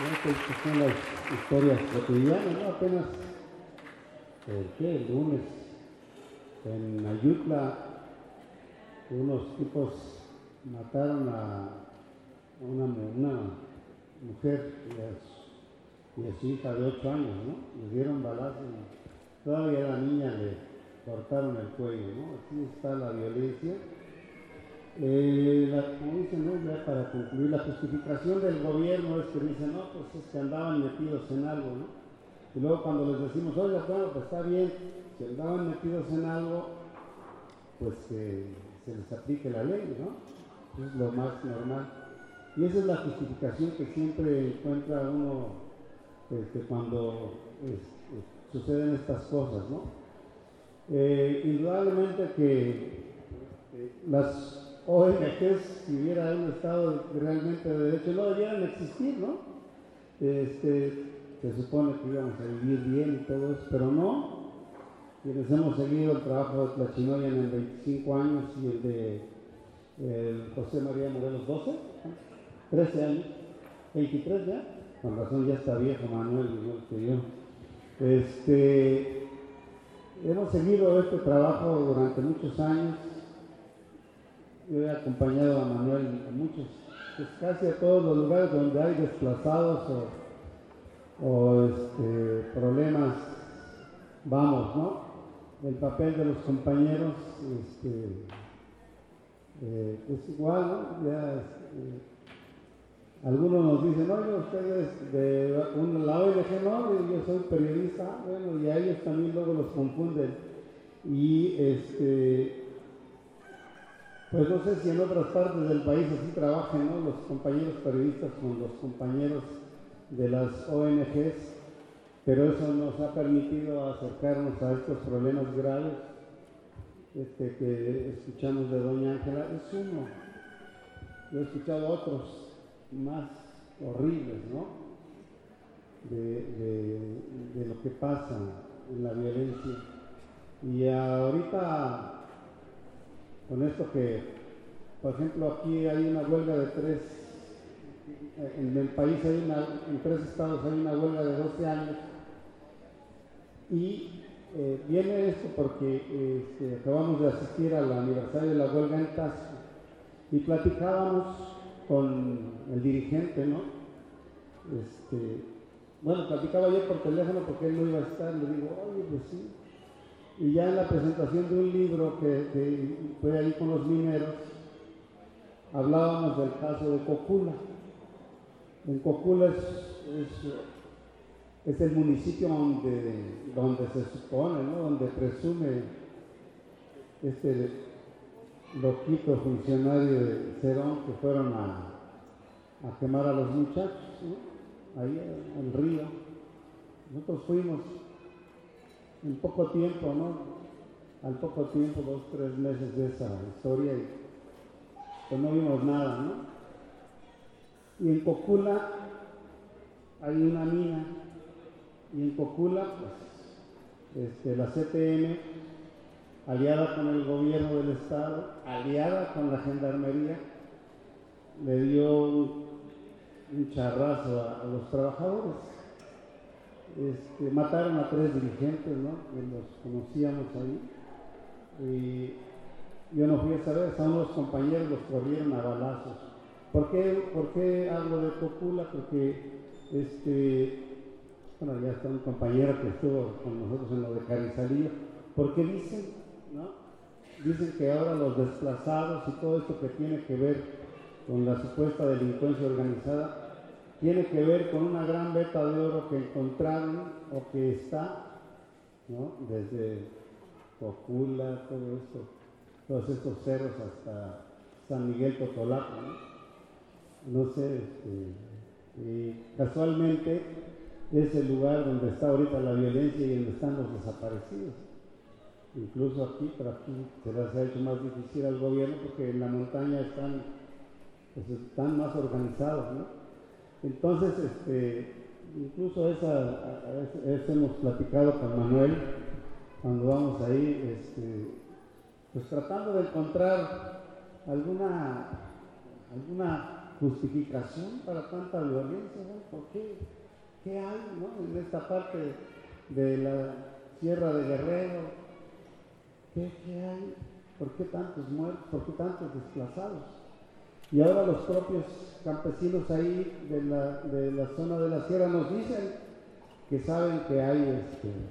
que son las historias cotidianas, ¿no? Apenas, el lunes, en Ayutla, unos tipos mataron a una mujer y a su hija de 8 años, ¿no? Le dieron balazos y todavía a la niña le cortaron el cuello, ¿no? Así está la violencia. Como dicen, ¿no? Ya para concluir, la justificación del gobierno es que dicen, no, pues es que andaban metidos en algo, ¿no? Y luego cuando les decimos, oiga, bueno, pues está bien, si andaban metidos en algo, pues que se les aplique la ley, ¿no? Es lo más normal. Y esa es la justificación que siempre encuentra uno cuando suceden estas cosas, ¿no? Indudablemente que las ONGs, si hubiera un Estado realmente de derecho, no debieran existir, ¿no? Se supone que íbamos a vivir bien y todo eso, pero no. Quienes hemos seguido el trabajo de Tlachinoyan en 25 años y el de José María Morelos 12, 13 años, 23 ya, con razón ya está viejo Manuel, igual que yo. Hemos seguido este trabajo durante muchos años. Yo he acompañado a Manuel a muchos, pues casi a todos los lugares donde hay desplazados o problemas, vamos, ¿no? El papel de los compañeros es igual, ¿no? Ya, algunos nos dicen, oye, ustedes de la ONG, no, yo soy periodista, bueno, y a ellos también luego los confunden. Y pues no sé si en otras partes del país así trabajan, ¿no? Los compañeros periodistas con los compañeros de las ONGs, pero eso nos ha permitido acercarnos a estos problemas graves que escuchamos de doña Ángela. Es uno, yo he escuchado otros más horribles, ¿no? De lo que pasa en la violencia. Y ahorita, con esto que, por ejemplo, aquí hay una huelga de 3, en el país en 3 estados hay una huelga de 12 años, y viene esto porque acabamos de asistir al aniversario de la huelga en Tazo, y platicábamos con el dirigente, ¿no? Bueno, platicaba yo por teléfono porque él no iba a estar, le digo, oye, pues sí. Y ya en la presentación de un libro que fue ahí con los mineros, hablábamos del caso de Cocula. En Cocula es el municipio donde se supone, ¿no? Donde presume este loquito funcionario de Cerón que fueron a quemar a los muchachos, ¿no? Ahí al río. Nosotros fuimos en poco tiempo, ¿no? Al poco tiempo, 2, 3 meses de esa historia, y pues no vimos nada, ¿no? Y en Cocula hay una mina, y en Cocula, pues, la CTM, aliada con el gobierno del estado, aliada con la gendarmería, le dio un charrazo a los trabajadores. Mataron a 3 dirigentes, ¿no? Que los conocíamos ahí. Y yo no fui a saber, a unos compañeros los corrieron a balazos. ¿Por qué hablo de Cocula? Porque bueno, ya está un compañero que estuvo con nosotros en lo de Carrizalillo, porque dicen, ¿no? Dicen que ahora los desplazados y todo esto que tiene que ver con la supuesta delincuencia organizada tiene que ver con una gran veta de oro que encontraron o que está, ¿no? Desde Cocula, todo esto, todos estos cerros hasta San Miguel Totolaco, ¿no? No sé, casualmente es el lugar donde está ahorita la violencia y donde están los desaparecidos. Incluso aquí, pero aquí se les ha hecho más difícil al gobierno porque en la montaña están más organizados, ¿no? Entonces, incluso a veces hemos platicado con Manuel cuando vamos ahí, pues tratando de encontrar alguna justificación para tanta violencia, ¿no? ¿Por qué? ¿Qué hay, no? En esta parte de la Sierra de Guerrero, ¿qué hay? ¿Por qué tantos muertos? ¿Por qué tantos desplazados? Y ahora los propios campesinos ahí de la zona de la sierra nos dicen que saben que hay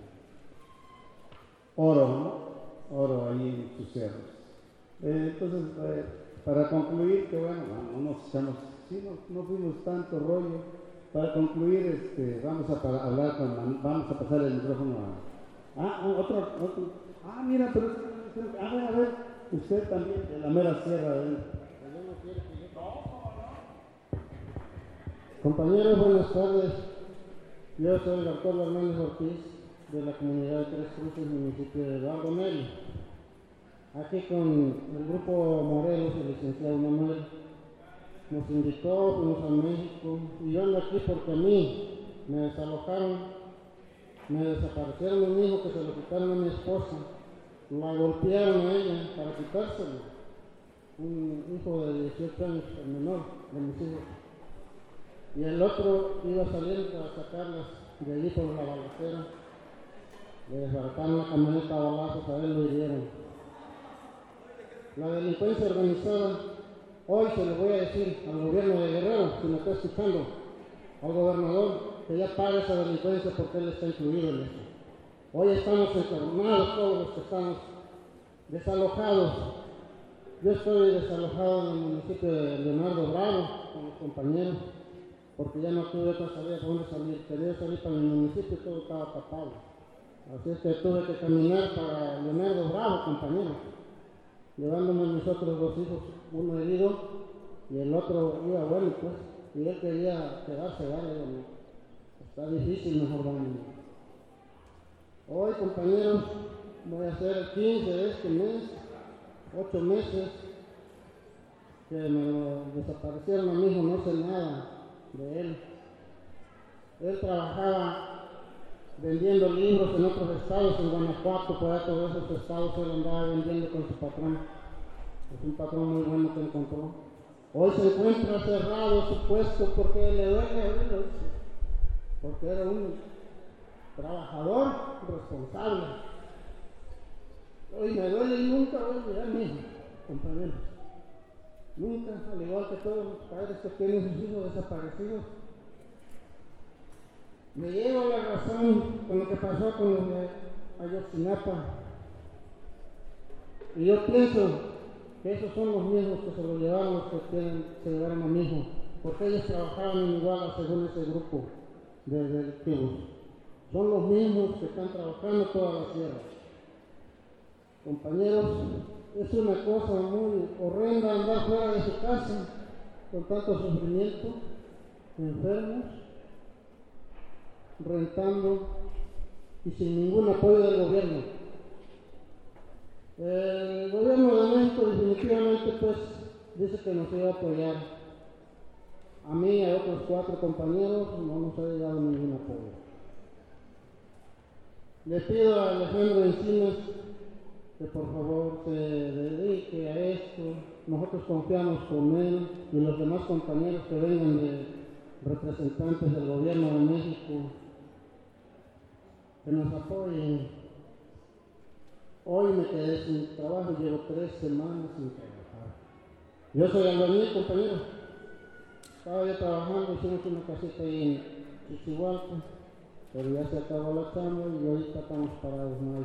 oro, ¿no? Oro ahí en sus cerros. Entonces, para concluir, que bueno, no nos echamos, sí, no fuimos tanto rollo. Para concluir, vamos a pasar el micrófono otro. Mira, pero a ver, usted también de la mera sierra de él. Compañeros, buenas tardes. Yo soy el doctor Hernández Ortiz, de la comunidad de Tres Cruces, municipio de Eduardo Meli. Aquí con el grupo Morelos, el licenciado Manuel, nos invitó, fuimos a México, y yo ando aquí porque a mí me desalojaron, me desaparecieron a mi hijo, que se lo quitaron a mi esposa, la golpearon a ella para quitárselo, un hijo de 18 años, el menor de mis hijos. Y el otro iba saliendo a sacarlas de allí por la balacera. Le desbarataron la camioneta a balazos, a él lo hirieron. La delincuencia organizada, hoy se lo voy a decir al gobierno de Guerrero, si me está escuchando, al gobernador, que ya pague esa delincuencia porque él está incluido en eso. Hoy estamos enfermados todos los que estamos desalojados. Yo estoy desalojado en el municipio de Leonardo Bravo con mis compañeros, porque ya no tuve otra salida para dónde salir. Quería salir para mi municipio y todo estaba tapado. Así es que tuve que caminar para Leonardo Bravo, compañero, llevándome a mis otros dos hijos, uno herido y el otro iba bueno, pues, y él quería quedarse, ¿vale? Está difícil, mejor vamos. Hoy, compañeros, voy a hacer el 15 de este mes, 8 meses que me desaparecieron a mi hijo, no sé nada de él. Él trabajaba vendiendo libros en otros estados, en Guanajuato, por ahí todos esos estados él andaba vendiendo con su patrón. Es un patrón muy bueno que encontró. Hoy se encuentra cerrado su puesto porque le duele a él, lo dice, porque era un trabajador responsable. Hoy me duele y nunca voy a olvidar a mi hijo, compañeros. Nunca, al igual que todos los padres que tienen sus hijos desaparecidos. Me llevo la razón con lo que pasó con los de Ayotzinapa. Y yo pienso que esos son los mismos que se lo llevaron, los que se llevaron a mi hijo, porque ellos trabajaban en Iguala según ese grupo de delictivos. Son los mismos que están trabajando toda la sierra. Compañeros, es una cosa muy horrenda andar fuera de su casa con tanto sufrimiento, enfermos, rentando y sin ningún apoyo del gobierno. El gobierno de México definitivamente pues dice que nos iba a apoyar. A mí y a otros 4 compañeros no nos ha llegado ningún apoyo. Le pido a Alejandro Encinas que por favor se dedique a esto. Nosotros confiamos con él y los demás compañeros que vengan de representantes del gobierno de México, que nos apoyen. Hoy me quedé sin trabajo, llevo 3 semanas sin trabajar. Yo soy albañil, compañero. Estaba yo trabajando, hicimos una casita ahí en Chichihualco, pero ya se acabó la chamba y ahorita estamos parados, no hay.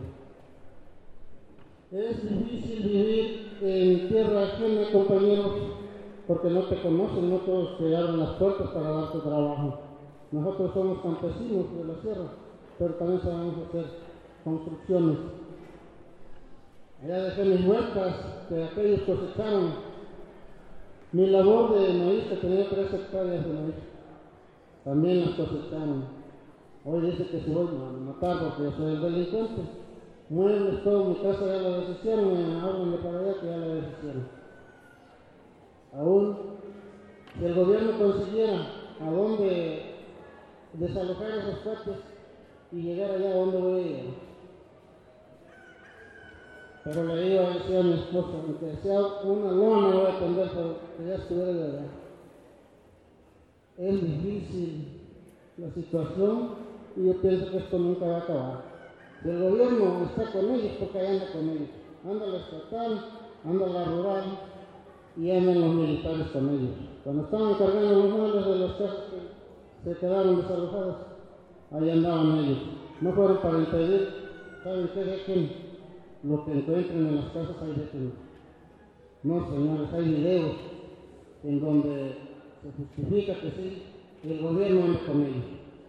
Es difícil vivir en tierra ajena, compañeros, porque no te conocen, no todos te abren las puertas para darte trabajo. Nosotros somos campesinos de la sierra, pero también sabemos hacer construcciones. Allá dejé mis huertas que aquellos cosecharon. Mi labor de maíz, que tenía 3 hectáreas de maíz, también las cosecharon. Hoy dice que se voy a matar porque yo soy el delincuente. Muebles, todo mi casa ya la deshicieron, háblenle para allá que ya la deshicieron. Aún, si el gobierno consiguiera a dónde desalojar esos cuates y llegar allá, ¿a dónde voy a ir? Pero le iba a decir a mi esposa, aunque sea una lona voy a tender, pero que ya estuviera de allá. es difícil la situación y yo pienso que esto nunca va a acabar. Si el gobierno está con ellos, porque ahí anda con ellos. Anda la estatal, anda la rural y andan los militares con ellos. Cuando estaban cargando los muebles de las casas que se quedaron desalojadas, ahí andaban ellos. No fueron para impedir, ¿saben qué? Dejen lo que encuentren en las casas, ahí dejen. No, señores, hay videos en donde se justifica que sí, el gobierno anda con ellos.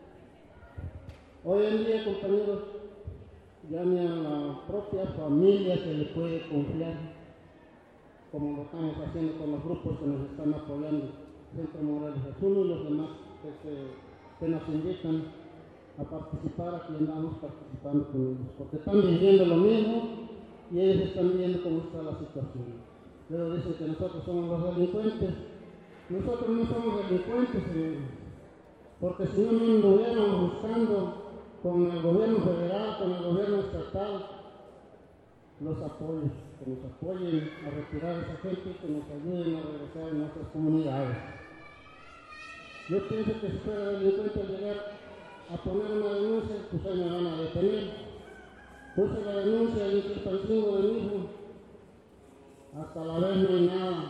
Hoy en día, compañeros, ya ni a la propia familia se le puede confiar, como lo estamos haciendo con los grupos que nos están apoyando, Centro Morelos Jesús y los demás que nos invitan a participar, aquí andamos participando con ellos, porque están viviendo lo mismo y ellos están viendo cómo está la situación. Luego dicen que nosotros somos los delincuentes. Nosotros no somos delincuentes, porque si no nos anduviéramos buscando con el gobierno federal, con el gobierno estatal, los apoyos, que nos apoyen a retirar a esa gente y que nos ayuden a regresar a nuestras comunidades. Yo pienso que si fuera delincuente al llegar a poner una denuncia, pues ahí me van a detener. Puse la denuncia el 5 de mismo, hasta la vez no hay nada,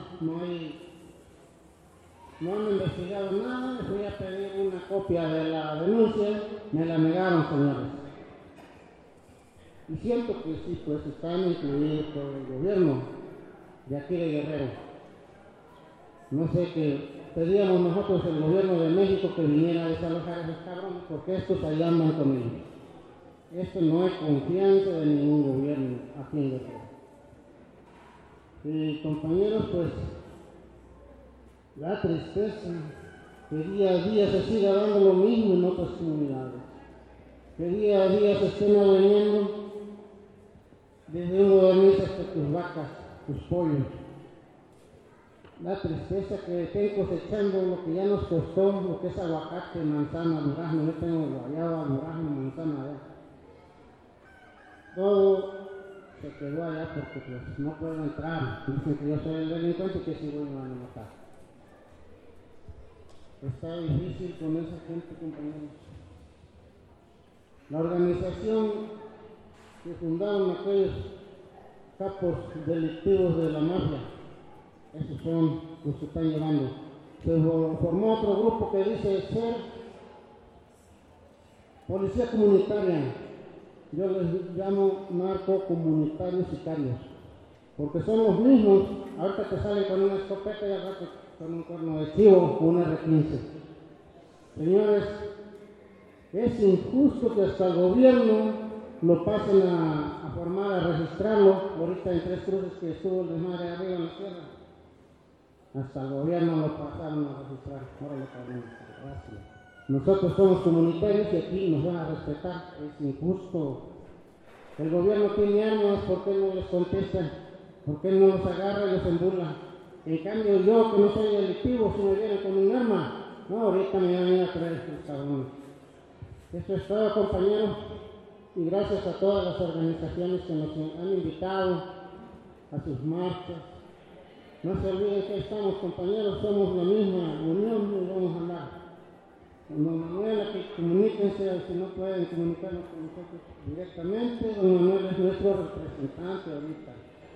no han investigado nada, fui a pedir una copia de la denuncia, me la negaron, señores. Y siento que sí, pues están incluidos por el gobierno de aquí de Guerrero. No sé qué pedíamos nosotros el gobierno de México que viniera a desalojar a esos cabrones, porque estos ahí andan con ellos. Esto no es confianza de ningún gobierno aquí en Guerrero. Y compañeros, pues la tristeza que día a día se siga dando lo mismo en otras comunidades, que día a día se estén adueñando desde un gobernista hasta tus vacas, tus pollos. La tristeza que estén cosechando lo que ya nos costó, lo que es aguacate, manzana, durazno. Yo tengo guayaba, durazno, manzana allá. Todo se quedó allá porque pues no puedo entrar. Dicen que yo soy el delincuente y que si voy me van a matar. Está difícil con esa gente, compañeros. La organización que fundaron aquellos capos delictivos de la mafia, esos son los que están llevando. Se formó otro grupo que dice ser policía comunitaria. Yo les llamo narcocomunitarios sicarios, porque son los mismos. Ahorita te salen con una escopeta y al rato con un cuerno de chivo o un R15. Señores, es injusto que hasta el gobierno lo pasen a formar, a registrarlo. Ahorita en Tres Cruces que estuvo el desmadre arriba en la tierra, hasta el gobierno lo pasaron a registrar. Ahora lo pagamos. Gracias. Nosotros somos comunitarios y aquí nos van a respetar. Es injusto. El gobierno tiene armas, ¿por qué no les contesta? ¿Por qué no los agarra y los embula? En cambio yo, que no soy delictivo, si me vienen con un arma, no, ahorita me van a ir a traer estos cabrones. Esto es todo, compañeros, y gracias a todas las organizaciones que nos han invitado a sus marchas. No se olviden que estamos, compañeros, somos la misma unión y vamos a andar. Don Manuel, aquí comuníquense, si no pueden comunicarnos con nosotros directamente. Don Manuel es nuestro representante ahorita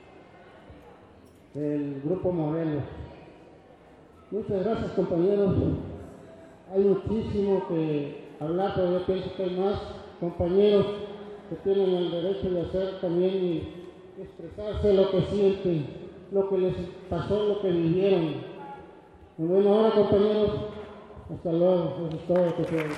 del Grupo Morelos. Muchas gracias, compañeros. Hay muchísimo que hablar, pero yo pienso que hay más compañeros que tienen el derecho de hacer también y expresarse lo que sienten, lo que les pasó, lo que vivieron. Y bueno, ahora, compañeros, hasta luego, eso es todo lo que quiero.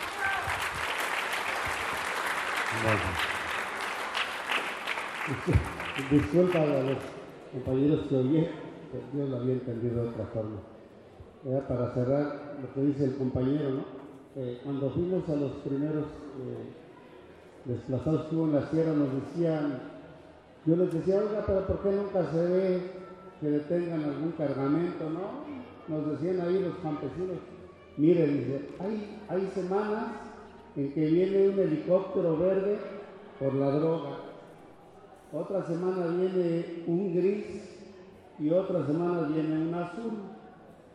Disculpa a los compañeros que oí, que Dios lo había entendido de otra forma. Era para cerrar lo que dice el compañero, ¿no? Cuando fuimos a los primeros desplazados que hubo en la sierra, nos decían, yo les decía, oiga, pero ¿por qué nunca se ve que detengan algún cargamento, no? Nos decían ahí los campesinos. Mire, dice, hay semanas en que viene un helicóptero verde por la droga, otra semana viene un gris y otra semana viene un azul.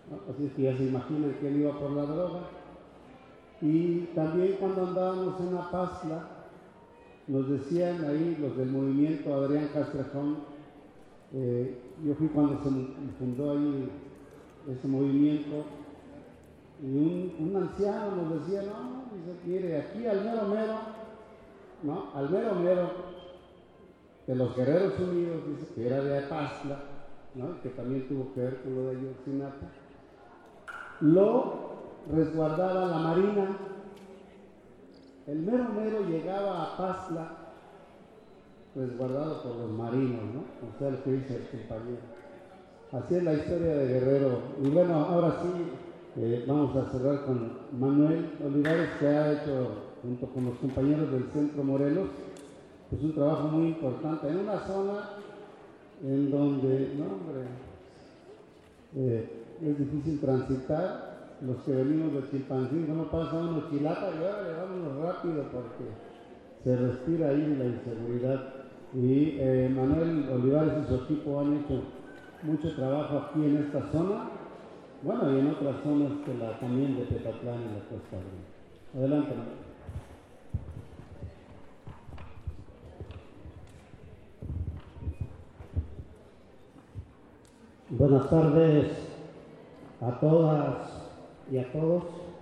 ¿no? Así es que ya se imaginan que él iba por la droga. Y también cuando andábamos en Apasla, nos decían ahí los del movimiento Adrián Castrejón, yo fui cuando se fundó ahí ese movimiento, y un anciano nos decía, no, dice, mire, aquí al mero mero, ¿no? Al mero mero de los Guerreros Unidos, dice que era de Apasla, ¿no? Que también tuvo que ver con lo de Ayotzinapa, lo resguardaba la Marina. El mero mero llegaba a Apasla resguardado por los marinos, ¿no? O sea, lo que dice el compañero. Así es la historia de Guerrero. Y bueno, ahora sí, vamos a cerrar con Manuel Olivares, que ha hecho, junto con los compañeros del Centro Morelos, pues un trabajo muy importante en una zona en donde, no hombre, es difícil transitar. Los que venimos de Chilpancingo no pasa uno Chilapa y ahora le vamos rápido porque se respira ahí la inseguridad. Y Manuel Olivares y su equipo han hecho mucho trabajo aquí en esta zona, bueno, y en otras zonas también de Tetatlán y la Costa Rica. Adelante, Manuel. Buenas tardes a todas y a todos.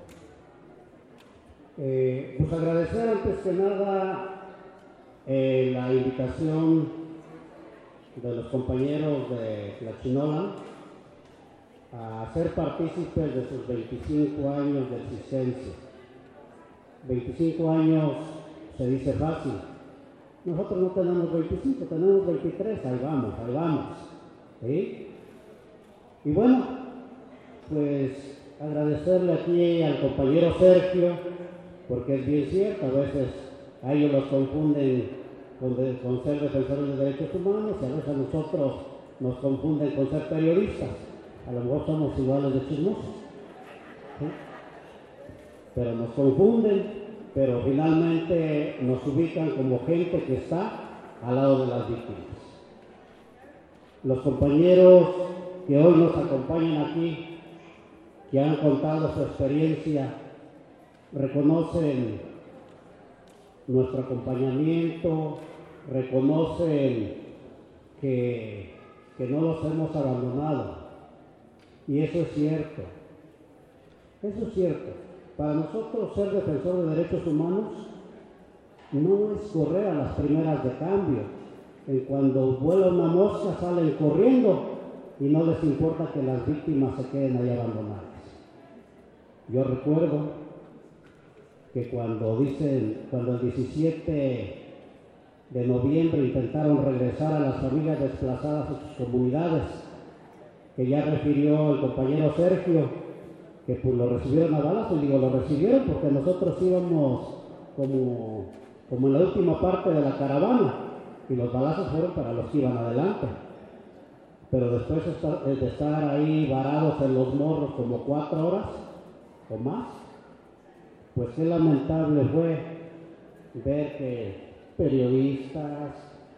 Pues agradecer antes que nada la invitación de los compañeros de Tlachinolan a ser partícipes de sus 25 años de existencia. 25 años se dice fácil. Nosotros no tenemos 25, tenemos 23, ahí vamos, ¿sí? Y bueno, pues agradecerle aquí al compañero Sergio, porque es bien cierto, a veces a ellos los confunden con ser defensores de derechos humanos y a veces a nosotros nos confunden con ser periodistas. A lo mejor somos iguales de chismosos, ¿sí? Pero nos confunden, pero finalmente nos ubican como gente que está al lado de las víctimas. Los compañeros que hoy nos acompañan aquí, que han contado su experiencia, reconocen nuestro acompañamiento, reconocen que no los hemos abandonado. Y eso es cierto. Eso es cierto. Para nosotros ser defensor de derechos humanos no es correr a las primeras de cambio. Cuando vuela una mosca salen corriendo y no les importa que las víctimas se queden ahí abandonadas. Yo recuerdo que cuando el 17 de noviembre intentaron regresar a las familias desplazadas a sus comunidades, que ya refirió el compañero Sergio, que pues lo recibieron a balazos, y digo, lo recibieron porque nosotros íbamos como en la última parte de la caravana, y los balazos fueron para los que iban adelante. Pero después de estar ahí varados en los morros como 4 horas o más, pues qué lamentable fue ver que periodistas,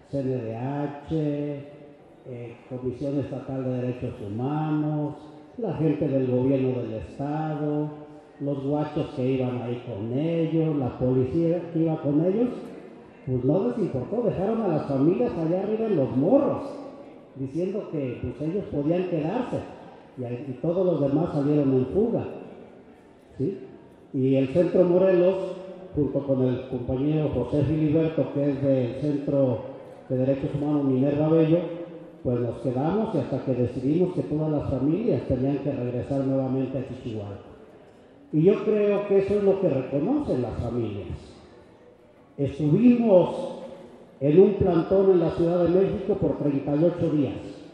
CNDH, Comisión Estatal de Derechos Humanos, la gente del gobierno del estado, los guachos que iban ahí con ellos, la policía que iba con ellos, pues no les importó, dejaron a las familias allá arriba en los morros, diciendo que pues ellos podían quedarse, y todos los demás salieron en fuga, ¿sí? Y el Centro Morelos, junto con el compañero José Filiberto, que es del Centro de Derechos Humanos Minerva Bello, pues nos quedamos y hasta que decidimos que todas las familias tenían que regresar nuevamente a Chichihualco. Y yo creo que eso es lo que reconocen las familias. Estuvimos en un plantón en la Ciudad de México por 38 días.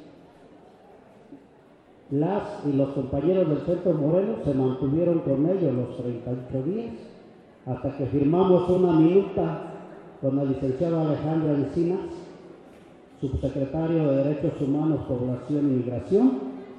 Las y los compañeros del Centro Morelos se mantuvieron con ellos los 38 días, hasta que firmamos una minuta con el licenciado Alejandro Encinas, subsecretario de Derechos Humanos, Población y Migración,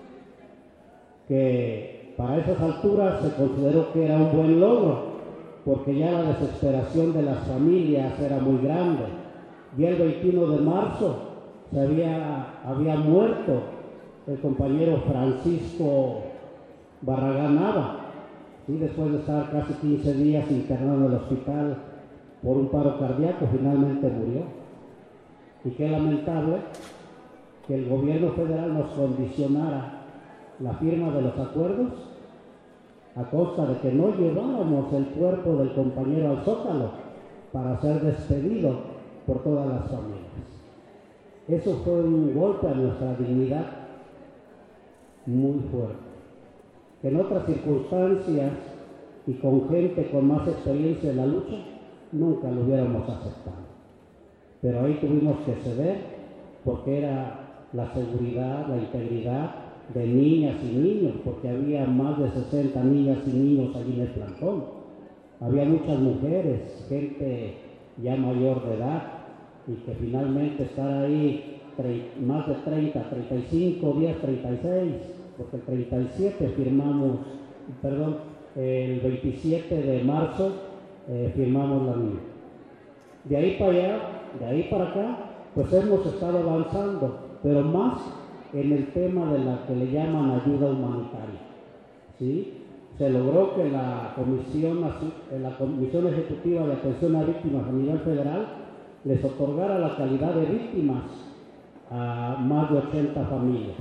que para esas alturas se consideró que era un buen logro, porque ya la desesperación de las familias era muy grande. Y el 21 de marzo había muerto el compañero Francisco Barragán Nava, ¿sí? Después de estar casi 15 días internado en el hospital por un paro cardíaco, finalmente murió. Y qué lamentable que el gobierno federal nos condicionara la firma de los acuerdos a costa de que no lleváramos el cuerpo del compañero al Zócalo para ser despedido por todas las familias. Eso fue un golpe a nuestra dignidad muy fuerte, que en otras circunstancias y con gente con más experiencia en la lucha nunca lo hubiéramos aceptado. Pero ahí tuvimos que ceder porque era la seguridad, la integridad de niñas y niños, porque había más de 60 niñas y niños allí en el plantón. Había muchas mujeres, gente ya mayor de edad, y que finalmente estar ahí más de 30, 35 días, 36, porque el 37 firmamos, perdón, el 27 de marzo firmamos la MIR. De ahí para allá, de ahí para acá, pues hemos estado avanzando, pero más en el tema de la que le llaman ayuda humanitaria, ¿sí? Se logró que la Comisión Ejecutiva de Atención a Víctimas a nivel federal les otorgara la calidad de víctimas a más de 80 familias.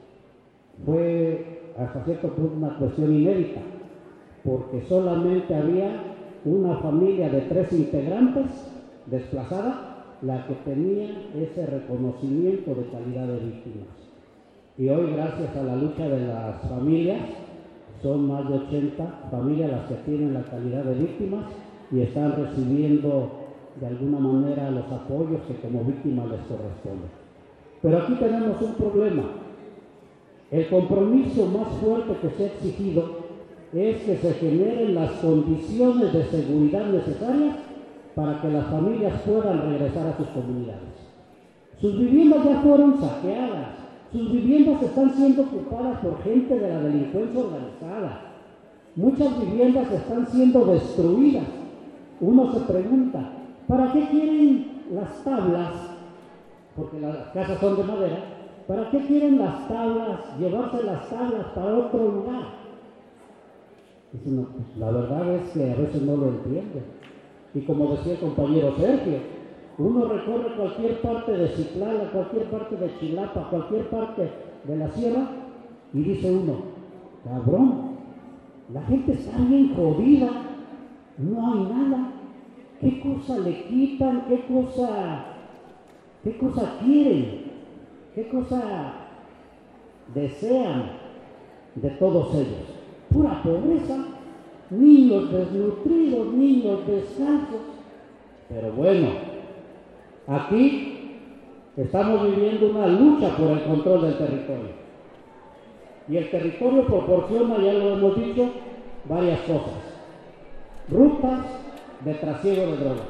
Fue hasta cierto punto una cuestión inédita, porque solamente había una familia de 3 integrantes desplazada la que tenía ese reconocimiento de calidad de víctimas. Y hoy, gracias a la lucha de las familias, son más de 80 familias las que tienen la calidad de víctimas y están recibiendo de alguna manera los apoyos que como víctimas les corresponden. Pero aquí tenemos un problema. El compromiso más fuerte que se ha exigido es que se generen las condiciones de seguridad necesarias para que las familias puedan regresar a sus comunidades. Sus viviendas ya fueron saqueadas, sus viviendas están siendo ocupadas por gente de la delincuencia organizada, muchas viviendas están siendo destruidas. Uno se pregunta, ¿para qué quieren las tablas? Porque las casas son de madera. ¿Para qué quieren las tablas, llevarse las tablas para otro lugar? Dice, no, pues, la verdad es que a veces no lo entienden. Y como decía el compañero Sergio, uno recorre cualquier parte de Citlala, cualquier parte de Chilapa, cualquier parte de la sierra, y dice uno, cabrón, la gente está bien jodida, no hay nada. ¿Qué cosa le quitan? ¿Qué cosa quieren? ¿Qué cosa desean de todos ellos? Pura pobreza, niños desnutridos, niños descalzos. Pero bueno, aquí estamos viviendo una lucha por el control del territorio. Y el territorio proporciona, ya lo hemos dicho, varias cosas. Rutas de trasiego de droga,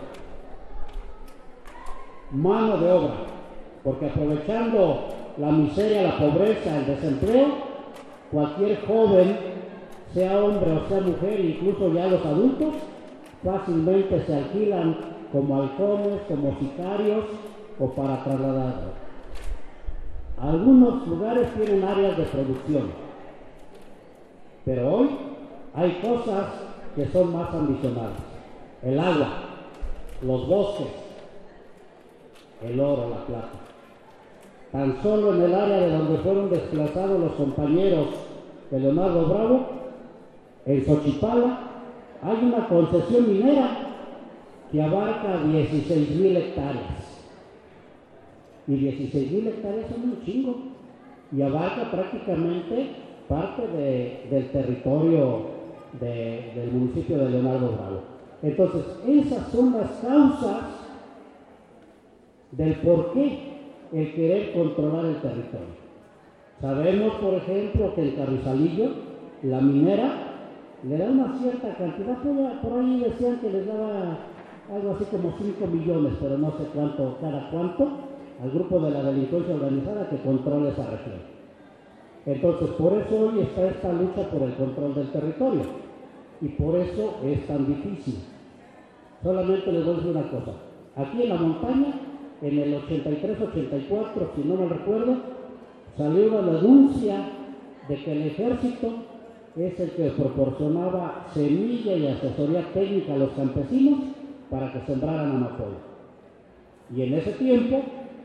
mano de obra, porque aprovechando la miseria, la pobreza, el desempleo, cualquier joven, sea hombre o sea mujer, incluso ya los adultos, fácilmente se alquilan como halcones, como sicarios o para trasladar. Algunos lugares tienen áreas de producción, pero hoy hay cosas que son más ambicionadas. El agua, los bosques, el oro, la plata. Tan solo en el área de donde fueron desplazados los compañeros de Leonardo Bravo, en Xochipala, hay una concesión minera que abarca 16,000 hectáreas. Y 16,000 hectáreas son un chingo. Y abarca prácticamente parte del territorio del municipio de Leonardo Bravo. Entonces, esas son las causas del por qué el querer controlar el territorio. Sabemos, por ejemplo, que el Carrizalillo, la minera, le da una cierta cantidad, por ahí decían que les daba algo así como 5 millones, pero no sé cuánto, cada cuánto, al grupo de la delincuencia organizada que controla esa región. Entonces, por eso hoy está esta lucha por el control del territorio. Y por eso es tan difícil. Solamente les voy a decir una cosa. Aquí en la montaña, en el 83-84, si no me recuerdo, salió una denuncia de que el ejército es el que proporcionaba semilla y asesoría técnica a los campesinos para que sembraran amapola. Y en ese tiempo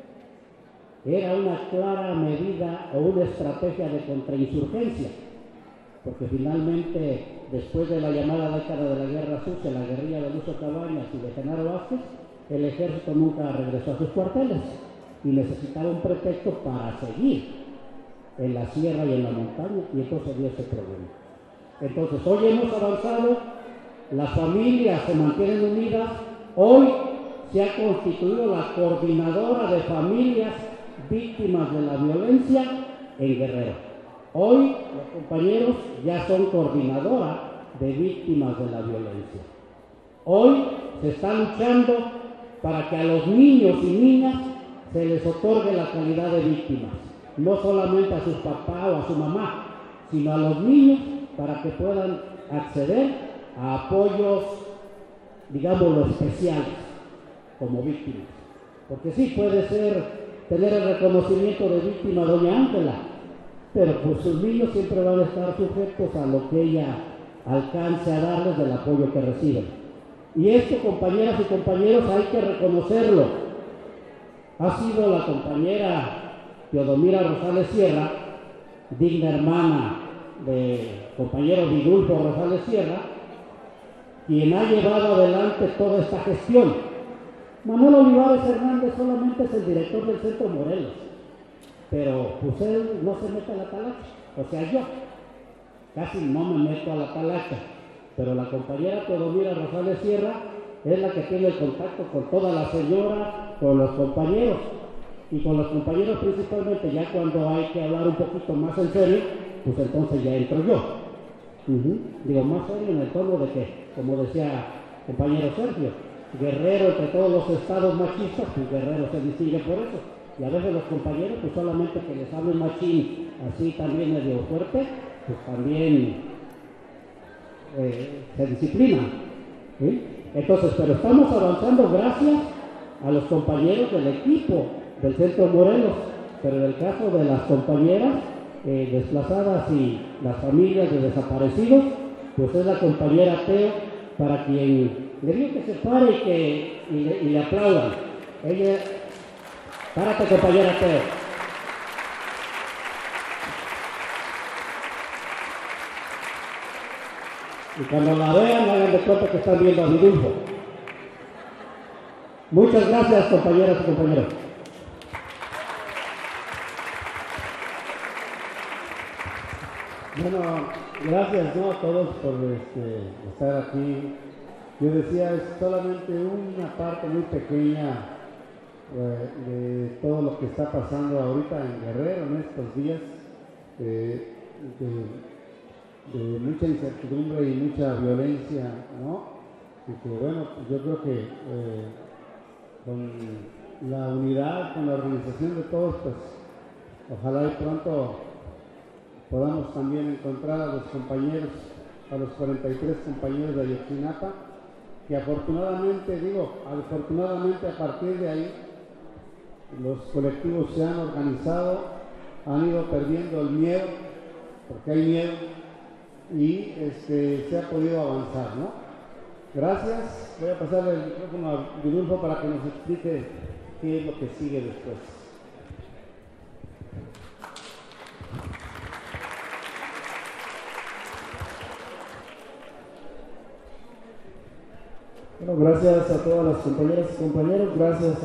era una clara medida o una estrategia de contrainsurgencia, porque finalmente, después de la llamada década de la Guerra Sucia, la guerrilla de Lucio Cabañas y de Genaro Vázquez, el ejército nunca regresó a sus cuarteles y necesitaba un pretexto para seguir en la sierra y en la montaña, y entonces dio ese problema. Entonces, hoy hemos avanzado, las familias se mantienen unidas, hoy se ha constituido la coordinadora de familias víctimas de la violencia en Guerrero. Hoy los compañeros ya son coordinadora de víctimas de la violencia. Hoy se está luchando para que a los niños y niñas se les otorgue la calidad de víctimas, no solamente a sus papás o a su mamá, sino a los niños para que puedan acceder a apoyos, digámoslo, especiales como víctimas. Porque sí puede ser tener el reconocimiento de víctima doña Ángela, pero pues sus niños siempre van a estar sujetos a lo que ella alcance a darles del apoyo que reciben. Y esto, compañeras y compañeros, hay que reconocerlo. Ha sido la compañera Teodomira Rosales Sierra, digna hermana del compañero Vidulfo Rosales Sierra, quien ha llevado adelante toda esta gestión. Manuel Olivares Hernández solamente es el director del Centro Morelos, pero pues él no se mete a la talacha, o sea, yo casi no me meto a la talacha, pero la compañera Teodomira Rosales Sierra es la que tiene el contacto con toda la señora, con los compañeros, y con los compañeros principalmente. Ya cuando hay que hablar un poquito más en serio, pues entonces ya entro yo. Digo, más serio en el tono de que, como decía compañero Sergio, Guerrero entre todos los estados machistas, pues Guerrero se distingue por eso. Y a veces los compañeros, pues solamente que les hablen machín, así también medio fuerte, pues también se disciplinan. ¿Sí? Entonces, pero estamos avanzando gracias a los compañeros del equipo del Centro Morelos, pero en el caso de las compañeras desplazadas y las familias de desaparecidos, pues es la compañera Teo, para quien le digo que se pare y le aplaudan. Ella, párate, compañera Teo. Y cuando la vean, hagan de cuenta que están viendo a Vidulfo. Muchas gracias, compañeras y compañeros. Bueno, gracias, ¿no?, a todos por estar aquí. Yo decía, es solamente una parte muy pequeña de todo lo que está pasando ahorita en Guerrero en estos días, de mucha incertidumbre y mucha violencia, ¿no? Y que bueno, pues yo creo que con la unidad, con la organización de todos, pues ojalá y pronto podamos también encontrar a los compañeros, a los 43 compañeros de Ayotzinapa, que afortunadamente a partir de ahí los colectivos se han organizado, han ido perdiendo el miedo, porque hay miedo, y se ha podido avanzar, ¿no? Gracias. Voy a pasarle el micrófono a Vidulfo para que nos explique qué es lo que sigue después. Bueno, gracias a todas las compañeras y compañeros, gracias